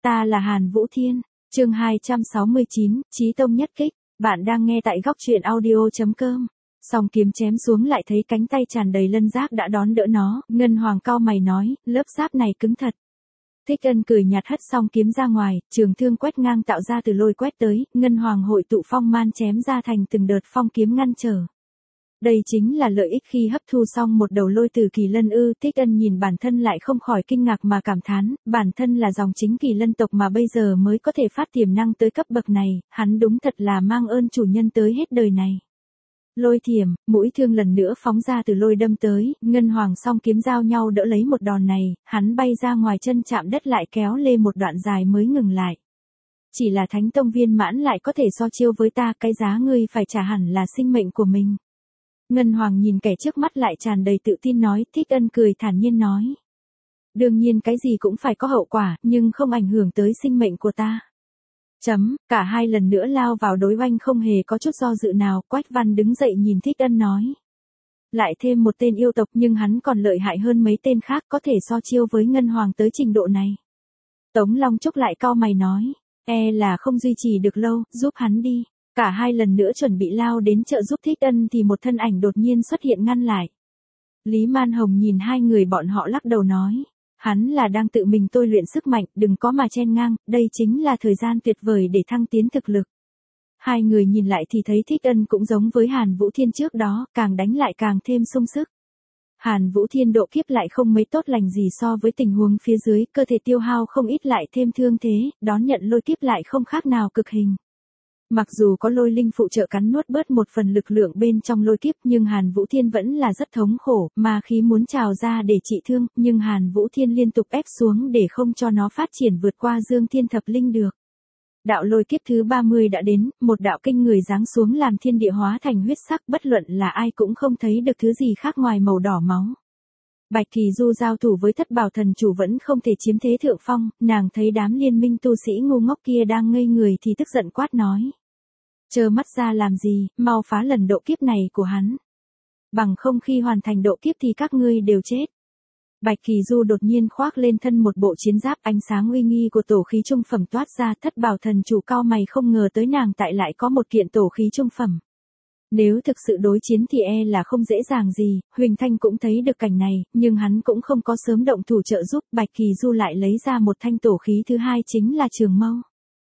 Ta là Hàn Vũ Thiên, chương 269, Chí Tông nhất kích, bạn đang nghe tại góc truyện audio.com. Song kiếm chém xuống lại thấy cánh tay tràn đầy lân giáp đã đón đỡ nó, Ngân Hoàng cau mày nói, lớp giáp này cứng thật. Thích Ân cười nhạt hất song kiếm ra ngoài, trường thương quét ngang tạo ra từ lôi quét tới, Ngân Hoàng hội tụ phong man chém ra thành từng đợt phong kiếm ngăn trở. Đây chính là lợi ích khi hấp thu xong một đầu lôi từ kỳ lân ư. Thích Ân nhìn bản thân lại không khỏi kinh ngạc mà cảm thán, bản thân là dòng chính kỳ lân tộc mà bây giờ mới có thể phát tiềm năng tới cấp bậc này, hắn đúng thật là mang ơn chủ nhân tới hết đời này. Lôi thiểm, mũi thương lần nữa phóng ra từ lôi đâm tới, Ngân Hoàng song kiếm giao nhau đỡ lấy một đòn này, hắn bay ra ngoài chân chạm đất lại kéo lê một đoạn dài mới ngừng lại. Chỉ là Thánh Tông viên mãn lại có thể so chiêu với ta, cái giá ngươi phải trả hẳn là sinh mệnh của mình. Ngân Hoàng nhìn kẻ trước mắt lại tràn đầy tự tin nói. Thích Ân cười thản nhiên nói. Đương nhiên cái gì cũng phải có hậu quả, nhưng không ảnh hưởng tới sinh mệnh của ta. Cả hai lần nữa lao vào đối oanh không hề có chút do dự nào. Quách Văn đứng dậy nhìn Thích Ân nói. Lại thêm một tên yêu tộc nhưng hắn còn lợi hại hơn mấy tên khác, có thể so chiêu với Ngân Hoàng tới trình độ này. Tống Long Trúc lại cau mày nói. Là không duy trì được lâu, giúp hắn đi. Cả hai lần nữa chuẩn bị lao đến trợ giúp Thích Ân thì một thân ảnh đột nhiên xuất hiện ngăn lại. Lý Man Hồng nhìn hai người bọn họ lắc đầu nói. Hắn là đang tự mình tôi luyện sức mạnh, đừng có mà chen ngang, đây chính là thời gian tuyệt vời để thăng tiến thực lực. Hai người nhìn lại thì thấy Thích Ân cũng giống với Hàn Vũ Thiên trước đó, càng đánh lại càng thêm sung sức. Hàn Vũ Thiên độ kiếp lại không mấy tốt lành gì so với tình huống phía dưới, cơ thể tiêu hao không ít lại thêm thương thế, đón nhận lôi kiếp lại không khác nào cực hình. Mặc dù có lôi linh phụ trợ cắn nuốt bớt một phần lực lượng bên trong lôi kiếp nhưng Hàn Vũ Thiên vẫn là rất thống khổ, mà khí muốn trào ra để trị thương, nhưng Hàn Vũ Thiên liên tục ép xuống để không cho nó phát triển vượt qua Dương Thiên Thập Linh được. Đạo lôi kiếp thứ 30 đã đến, một đạo kinh người giáng xuống làm thiên địa hóa thành huyết sắc, bất luận là ai cũng không thấy được thứ gì khác ngoài màu đỏ máu. Bạch Kỳ Du giao thủ với Thất Bảo Thần Chủ vẫn không thể chiếm thế thượng phong, nàng thấy đám liên minh tu sĩ ngu ngốc kia đang ngây người thì tức giận quát nói. Trơ mắt ra làm gì, mau phá lần độ kiếp này của hắn. Bằng không khi hoàn thành độ kiếp thì các ngươi đều chết. Bạch Kỳ Du đột nhiên khoác lên thân một bộ chiến giáp, ánh sáng uy nghi của tổ khí trung phẩm toát ra. Thất Bảo Thần Chủ cau mày không ngờ tới nàng tại lại có một kiện tổ khí trung phẩm. Nếu thực sự đối chiến thì là không dễ dàng gì, Huỳnh Thanh cũng thấy được cảnh này, nhưng hắn cũng không có sớm động thủ trợ giúp. Bạch Kỳ Du lại lấy ra một thanh tổ khí thứ hai chính là trường mâu.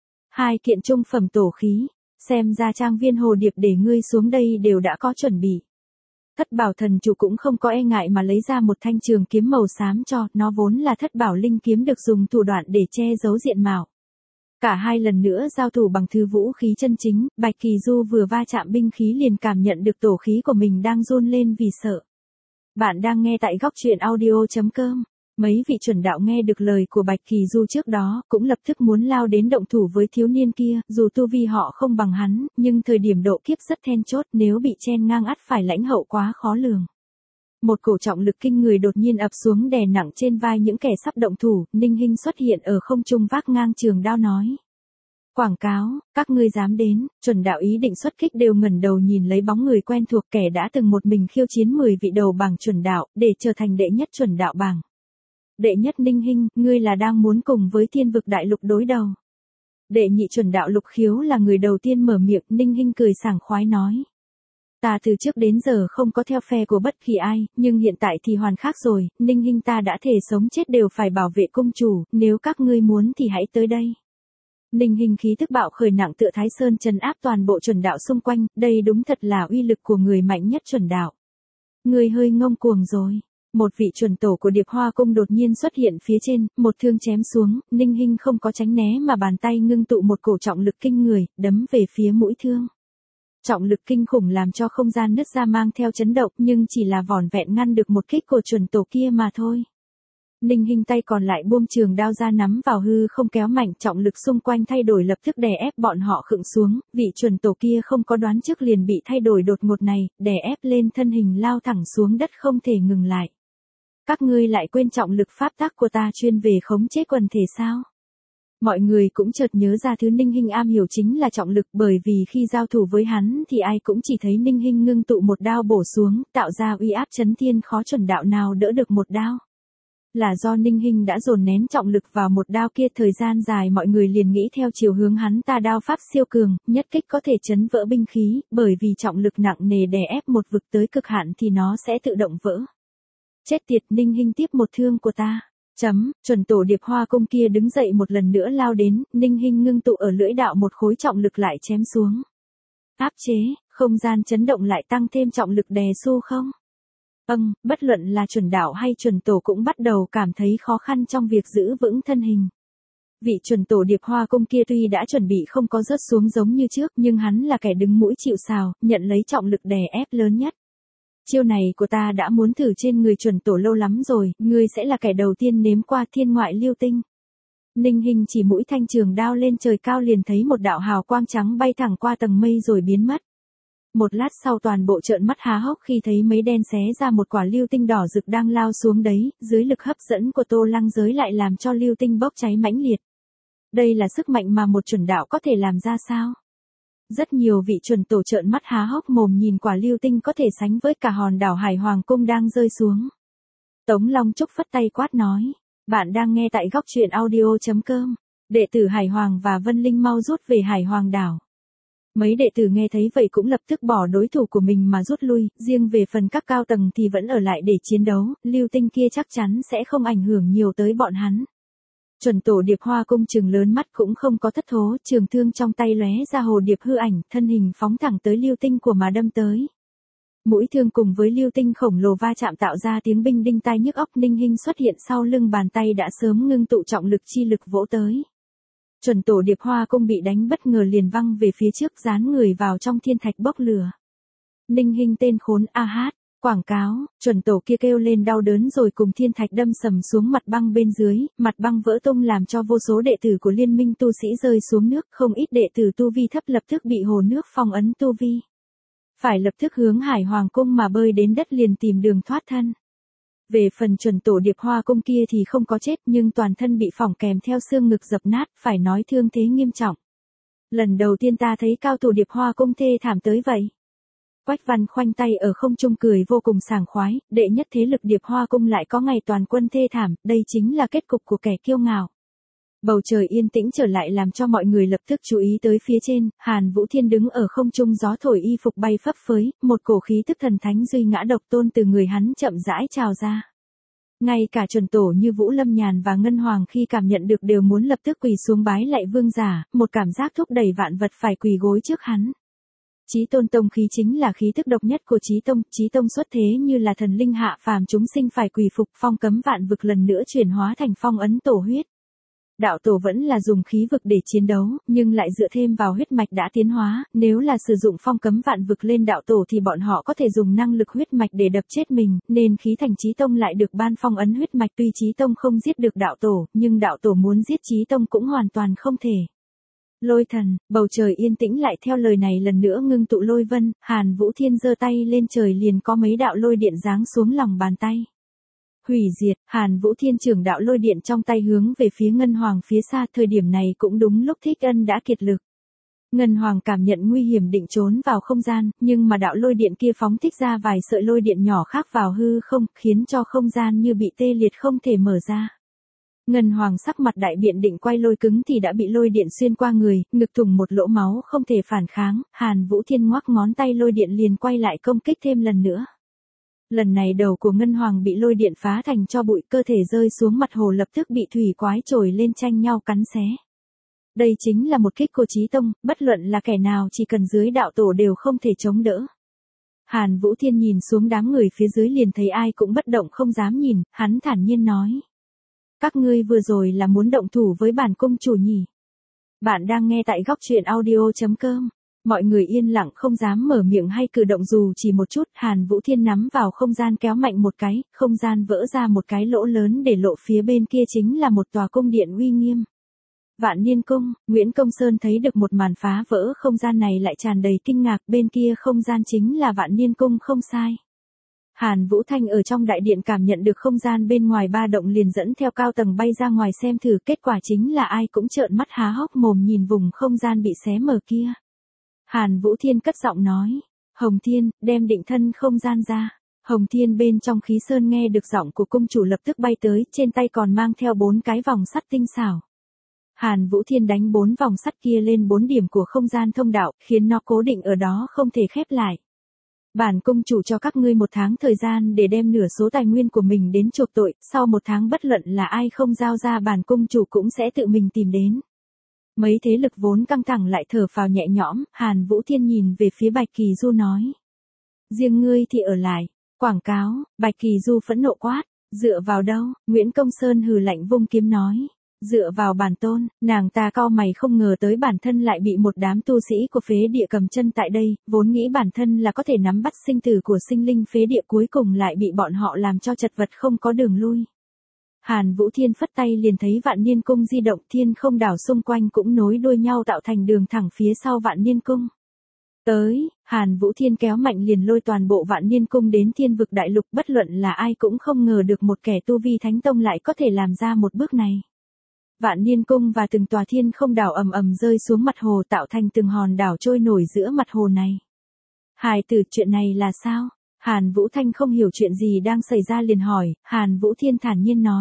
Hai kiện trung phẩm tổ khí, xem ra trang viên hồ điệp để ngươi xuống đây đều đã có chuẩn bị. Thất Bảo Thần Chủ cũng không có ngại mà lấy ra một thanh trường kiếm màu xám cho, nó vốn là Thất Bảo Linh kiếm được dùng thủ đoạn để che giấu diện mạo. Cả hai lần nữa giao thủ bằng thứ vũ khí chân chính, Bạch Kỳ Du vừa va chạm binh khí liền cảm nhận được tổ khí của mình đang run lên vì sợ. Bạn đang nghe tại góc truyện audio.com. Mấy vị chuẩn đạo nghe được lời của Bạch Kỳ Du trước đó, cũng lập tức muốn lao đến động thủ với thiếu niên kia, dù tu vi họ không bằng hắn, nhưng thời điểm độ kiếp rất then chốt, nếu bị chen ngang ắt phải lãnh hậu quá khó lường. Một cổ trọng lực kinh người đột nhiên ập xuống đè nặng trên vai những kẻ sắp động thủ, Ninh Hinh xuất hiện ở không trung vác ngang trường đao nói. Quảng cáo, các ngươi dám đến, chuẩn đạo ý định xuất kích đều ngẩng đầu nhìn lấy bóng người quen thuộc kẻ đã từng một mình khiêu chiến 10 vị đầu bảng chuẩn đạo, để trở thành đệ nhất chuẩn đạo bảng. Đệ nhất Ninh Hinh, ngươi là đang muốn cùng với Thiên Vực Đại Lục đối đầu. Đệ nhị chuẩn đạo Lục Khiếu là người đầu tiên mở miệng, Ninh Hinh cười sảng khoái nói. Ta từ trước đến giờ không có theo phe của bất kỳ ai, nhưng hiện tại thì hoàn khác rồi, Ninh Hinh ta đã thề sống chết đều phải bảo vệ cung chủ, nếu các ngươi muốn thì hãy tới đây. Ninh Hinh khí tức bạo khởi nặng tựa Thái Sơn trấn áp toàn bộ chuẩn đạo xung quanh, đây đúng thật là uy lực của người mạnh nhất chuẩn đạo. Ngươi hơi ngông cuồng rồi. Một vị chuẩn tổ của Điệp Hoa Cung đột nhiên xuất hiện phía trên, một thương chém xuống, Ninh Hinh không có tránh né mà bàn tay ngưng tụ một cổ trọng lực kinh người, đấm về phía mũi thương. Trọng lực kinh khủng làm cho không gian nứt ra mang theo chấn động nhưng chỉ là vỏn vẹn ngăn được một kích của chuẩn tổ kia mà thôi. Ninh Hinh tay còn lại buông trường đao ra nắm vào hư không kéo mạnh, trọng lực xung quanh thay đổi lập tức đè ép bọn họ khựng xuống, vị chuẩn tổ kia không có đoán trước liền bị thay đổi đột ngột này, đè ép lên thân hình lao thẳng xuống đất không thể ngừng lại. Các ngươi lại quên trọng lực pháp tắc của ta chuyên về khống chế quần thể sao? Mọi người cũng chợt nhớ ra thứ Ninh Hinh am hiểu chính là trọng lực, bởi vì khi giao thủ với hắn thì ai cũng chỉ thấy Ninh Hinh ngưng tụ một đao bổ xuống, tạo ra uy áp chấn thiên khó chuẩn đạo nào đỡ được một đao. Là do Ninh Hinh đã dồn nén trọng lực vào một đao kia, thời gian dài mọi người liền nghĩ theo chiều hướng hắn ta đao pháp siêu cường, nhất kích có thể chấn vỡ binh khí, bởi vì trọng lực nặng nề đè ép một vực tới cực hạn thì nó sẽ tự động vỡ. Chết tiệt, Ninh Hinh tiếp một thương của ta. Chuẩn tổ Điệp Hoa Cung kia đứng dậy một lần nữa lao đến, Ninh Hinh ngưng tụ ở lưỡi đạo một khối trọng lực lại chém xuống. Áp chế, không gian chấn động lại tăng thêm trọng lực đè xu không? Bất luận là chuẩn đạo hay chuẩn tổ cũng bắt đầu cảm thấy khó khăn trong việc giữ vững thân hình. Vị chuẩn tổ Điệp Hoa Cung kia tuy đã chuẩn bị không có rớt xuống giống như trước, nhưng hắn là kẻ đứng mũi chịu sào, nhận lấy trọng lực đè ép lớn nhất. Chiêu này của ta đã muốn thử trên người chuẩn tổ lâu lắm rồi, ngươi sẽ là kẻ đầu tiên nếm qua thiên ngoại lưu tinh. Ninh Hinh chỉ mũi thanh trường đao lên trời cao liền thấy một đạo hào quang trắng bay thẳng qua tầng mây rồi biến mất. Một lát sau toàn bộ trợn mắt há hốc khi thấy mấy đen xé ra một quả lưu tinh đỏ rực đang lao xuống đấy, dưới lực hấp dẫn của Tô Lăng Giới lại làm cho lưu tinh bốc cháy mãnh liệt. Đây là sức mạnh mà một chuẩn đạo có thể làm ra sao? Rất nhiều vị chuẩn tổ trợn mắt há hốc mồm nhìn quả lưu tinh có thể sánh với cả hòn đảo Hải Hoàng Cung đang rơi xuống. Tống Long Trúc phất tay quát nói, bạn đang nghe tại góc truyện audio.com, đệ tử Hải Hoàng và Vân Linh mau rút về Hải Hoàng đảo. Mấy đệ tử nghe thấy vậy cũng lập tức bỏ đối thủ của mình mà rút lui, riêng về phần các cao tầng thì vẫn ở lại để chiến đấu, lưu tinh kia chắc chắn sẽ không ảnh hưởng nhiều tới bọn hắn. Chuẩn tổ Điệp Hoa Cung trừng lớn mắt cũng không có thất thố, trường thương trong tay lóe ra hồ điệp hư ảnh, thân hình phóng thẳng tới lưu tinh của mà đâm tới. Mũi thương cùng với lưu tinh khổng lồ va chạm tạo ra tiếng binh đinh tai nhức óc. Ninh Hinh xuất hiện sau lưng, bàn tay đã sớm ngưng tụ trọng lực chi lực vỗ tới. Chuẩn tổ Điệp Hoa Cung bị đánh bất ngờ liền văng về phía trước, dán người vào trong thiên thạch bốc lửa. Ninh Hinh tên khốn a hát. Quảng cáo, chuẩn tổ kia kêu lên đau đớn rồi cùng thiên thạch đâm sầm xuống mặt băng bên dưới, mặt băng vỡ tung làm cho vô số đệ tử của liên minh tu sĩ rơi xuống nước, không ít đệ tử tu vi thấp lập tức bị hồ nước phong ấn tu vi. Phải lập tức hướng Hải Hoàng Cung mà bơi đến đất liền tìm đường thoát thân. Về phần chuẩn tổ Điệp Hoa Cung kia thì không có chết nhưng toàn thân bị phỏng kèm theo xương ngực dập nát, phải nói thương thế nghiêm trọng. Lần đầu tiên ta thấy cao thủ Điệp Hoa Cung thê thảm tới vậy. Quách Văn khoanh tay ở không trung cười vô cùng sảng khoái, đệ nhất thế lực Điệp Hoa Cung lại có ngày toàn quân thê thảm, đây chính là kết cục của kẻ kiêu ngạo. Bầu trời yên tĩnh trở lại làm cho mọi người lập tức chú ý tới phía trên, Hàn Vũ Thiên đứng ở không trung, gió thổi y phục bay phấp phới, một cổ khí tức thần thánh duy ngã độc tôn từ người hắn chậm rãi trào ra. Ngay cả chuẩn tổ như Vũ Lâm Nhàn và Ngân Hoàng khi cảm nhận được đều muốn lập tức quỳ xuống bái lạy vương giả, một cảm giác thúc đẩy vạn vật phải quỳ gối trước hắn. Chí Tôn tông khí chính là khí tức độc nhất của Chí Tông xuất thế như là thần linh hạ phàm, chúng sinh phải quỳ phục, phong cấm vạn vực lần nữa chuyển hóa thành phong ấn tổ huyết. Đạo tổ vẫn là dùng khí vực để chiến đấu, nhưng lại dựa thêm vào huyết mạch đã tiến hóa, nếu là sử dụng phong cấm vạn vực lên đạo tổ thì bọn họ có thể dùng năng lực huyết mạch để đập chết mình, nên khí thành Chí Tông lại được ban phong ấn huyết mạch. Tuy Chí Tông không giết được đạo tổ, nhưng đạo tổ muốn giết Chí Tông cũng hoàn toàn không thể. Lôi thần, bầu trời yên tĩnh lại theo lời này lần nữa ngưng tụ lôi vân, Hàn Vũ Thiên giơ tay lên trời liền có mấy đạo lôi điện giáng xuống lòng bàn tay. Hủy diệt, Hàn Vũ Thiên trưởng đạo lôi điện trong tay hướng về phía Ngân Hoàng phía xa, thời điểm này cũng đúng lúc Thích Ân đã kiệt lực. Ngân Hoàng cảm nhận nguy hiểm định trốn vào không gian, nhưng mà đạo lôi điện kia phóng thích ra vài sợi lôi điện nhỏ khác vào hư không, khiến cho không gian như bị tê liệt không thể mở ra. Ngân Hoàng sắc mặt đại biện định quay lôi cứng thì đã bị lôi điện xuyên qua người, ngực thủng một lỗ máu không thể phản kháng, Hàn Vũ Thiên ngoắc ngón tay lôi điện liền quay lại công kích thêm lần nữa. Lần này đầu của Ngân Hoàng bị lôi điện phá thành tro bụi, cơ thể rơi xuống mặt hồ lập tức bị thủy quái trồi lên tranh nhau cắn xé. Đây chính là một kích của Chí Tông, bất luận là kẻ nào chỉ cần dưới đạo tổ đều không thể chống đỡ. Hàn Vũ Thiên nhìn xuống đám người phía dưới liền thấy ai cũng bất động không dám nhìn, hắn thản nhiên nói. Các ngươi vừa rồi là muốn động thủ với bản cung chủ nhỉ? Bạn đang nghe tại góc truyện audio.com. Mọi người yên lặng không dám mở miệng hay cử động dù chỉ một chút, Hàn Vũ Thiên nắm vào không gian kéo mạnh một cái, không gian vỡ ra một cái lỗ lớn để lộ phía bên kia chính là một tòa cung điện uy nghiêm. Vạn Niên Cung, Nguyễn Công Sơn thấy được một màn phá vỡ không gian này lại tràn đầy kinh ngạc, bên kia không gian chính là Vạn Niên Cung không sai. Hàn Vũ Thanh ở trong đại điện cảm nhận được không gian bên ngoài ba động liền dẫn theo cao tầng bay ra ngoài xem thử, kết quả chính là ai cũng trợn mắt há hốc mồm nhìn vùng không gian bị xé mở kia. Hàn Vũ Thiên cất giọng nói, Hồng Thiên, đem định thân không gian ra. Hồng Thiên bên trong khí sơn nghe được giọng của cung chủ lập tức bay tới, trên tay còn mang theo 4 cái vòng sắt tinh xảo. Hàn Vũ Thiên đánh 4 vòng sắt kia lên 4 điểm của không gian thông đạo, khiến nó cố định ở đó không thể khép lại. Bản cung chủ cho các ngươi 1 tháng thời gian để đem nửa số tài nguyên của mình đến chuộc tội, sau 1 tháng bất luận là ai không giao ra bản cung chủ cũng sẽ tự mình tìm đến. Mấy thế lực vốn căng thẳng lại thở phào nhẹ nhõm, Hàn Vũ Thiên nhìn về phía Bạch Kỳ Du nói. Riêng ngươi thì ở lại. Quảng cáo, Bạch Kỳ Du phẫn nộ quát. Dựa vào đâu? Nguyễn Công Sơn hừ lạnh vung kiếm nói. Dựa vào bản tôn, nàng ta cau mày không ngờ tới bản thân lại bị một đám tu sĩ của phế địa cầm chân tại đây, vốn nghĩ bản thân là có thể nắm bắt sinh tử của sinh linh phế địa cuối cùng lại bị bọn họ làm cho chật vật không có đường lui. Hàn Vũ Thiên phất tay liền thấy Vạn Niên Cung di động, thiên không đảo xung quanh cũng nối đuôi nhau tạo thành đường thẳng phía sau Vạn Niên Cung. Tới, Hàn Vũ Thiên kéo mạnh liền lôi toàn bộ Vạn Niên Cung đến Thiên Vực Đại Lục, bất luận là ai cũng không ngờ được một kẻ tu vi thánh tông lại có thể làm ra một bước này. Vạn Niên Cung và từng tòa thiên không đảo ầm ầm rơi xuống mặt hồ tạo thành từng hòn đảo trôi nổi giữa mặt hồ này. Hài tử, chuyện này là sao? Hàn Vũ Thanh không hiểu chuyện gì đang xảy ra liền hỏi, Hàn Vũ Thiên thản nhiên nói.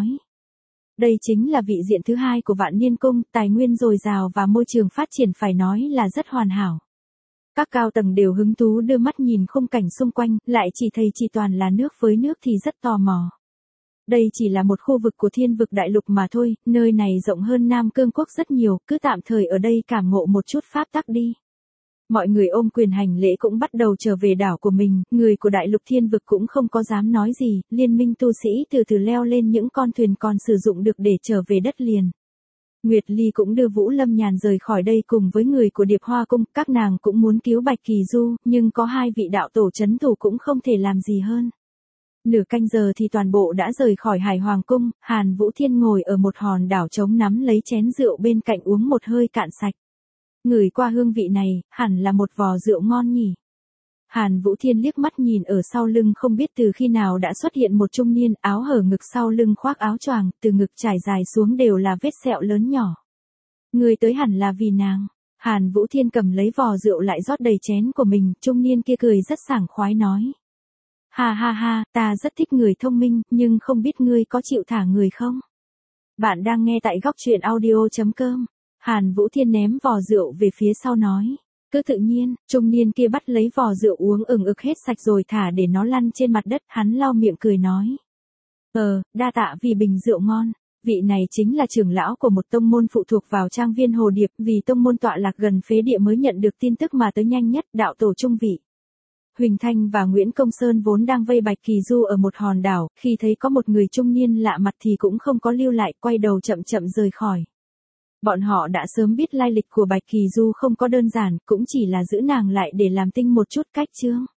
Đây chính là vị diện thứ 2 của Vạn Niên Cung, tài nguyên dồi dào và môi trường phát triển phải nói là rất hoàn hảo. Các cao tầng đều hứng thú đưa mắt nhìn khung cảnh xung quanh, lại chỉ thấy chỉ toàn là nước với nước thì rất tò mò. Đây chỉ là một khu vực của Thiên Vực Đại Lục mà thôi, nơi này rộng hơn Nam Cương Quốc rất nhiều, cứ tạm thời ở đây cảm ngộ một chút pháp tắc đi. Mọi người ôm quyền hành lễ cũng bắt đầu trở về đảo của mình, người của Đại Lục Thiên Vực cũng không có dám nói gì, liên minh tu sĩ từ từ leo lên những con thuyền còn sử dụng được để trở về đất liền. Nguyệt Ly cũng đưa Vũ Lâm Nhàn rời khỏi đây cùng với người của Điệp Hoa Cung, các nàng cũng muốn cứu Bạch Kỳ Du, nhưng có 2 vị đạo tổ trấn thủ cũng không thể làm gì hơn. Nửa canh giờ thì toàn bộ đã rời khỏi Hải Hoàng Cung, Hàn Vũ Thiên ngồi ở một hòn đảo trống nắm lấy chén rượu bên cạnh uống một hơi cạn sạch. Ngửi qua hương vị này, hẳn là một vò rượu ngon nhỉ. Hàn Vũ Thiên liếc mắt nhìn ở sau lưng không biết từ khi nào đã xuất hiện một trung niên, áo hở ngực sau lưng khoác áo choàng, từ ngực trải dài xuống đều là vết sẹo lớn nhỏ. Người tới hẳn là vì nàng. Hàn Vũ Thiên cầm lấy vò rượu lại rót đầy chén của mình, trung niên kia cười rất sảng khoái nói. Ha ha ha, ta rất thích người thông minh, nhưng không biết ngươi có chịu thả người không? Bạn đang nghe tại góc truyện audio.com. Hàn Vũ Thiên ném vò rượu về phía sau nói. Cứ tự nhiên, trung niên kia bắt lấy vò rượu uống ực hết sạch rồi thả để nó lăn trên mặt đất, hắn lau miệng cười nói. Đa tạ vì bình rượu ngon. Vị này chính là trưởng lão của một tông môn phụ thuộc vào trang viên Hồ Điệp, vì tông môn tọa lạc gần phế địa mới nhận được tin tức mà tới nhanh nhất, đạo tổ trung vị. Huỳnh Thanh và Nguyễn Công Sơn vốn đang vây Bạch Kỳ Du ở một hòn đảo, khi thấy có một người trung niên lạ mặt thì cũng không có lưu lại, quay đầu chậm chậm rời khỏi. Bọn họ đã sớm biết lai lịch của Bạch Kỳ Du không có đơn giản, cũng chỉ là giữ nàng lại để làm tinh một chút cách chướng.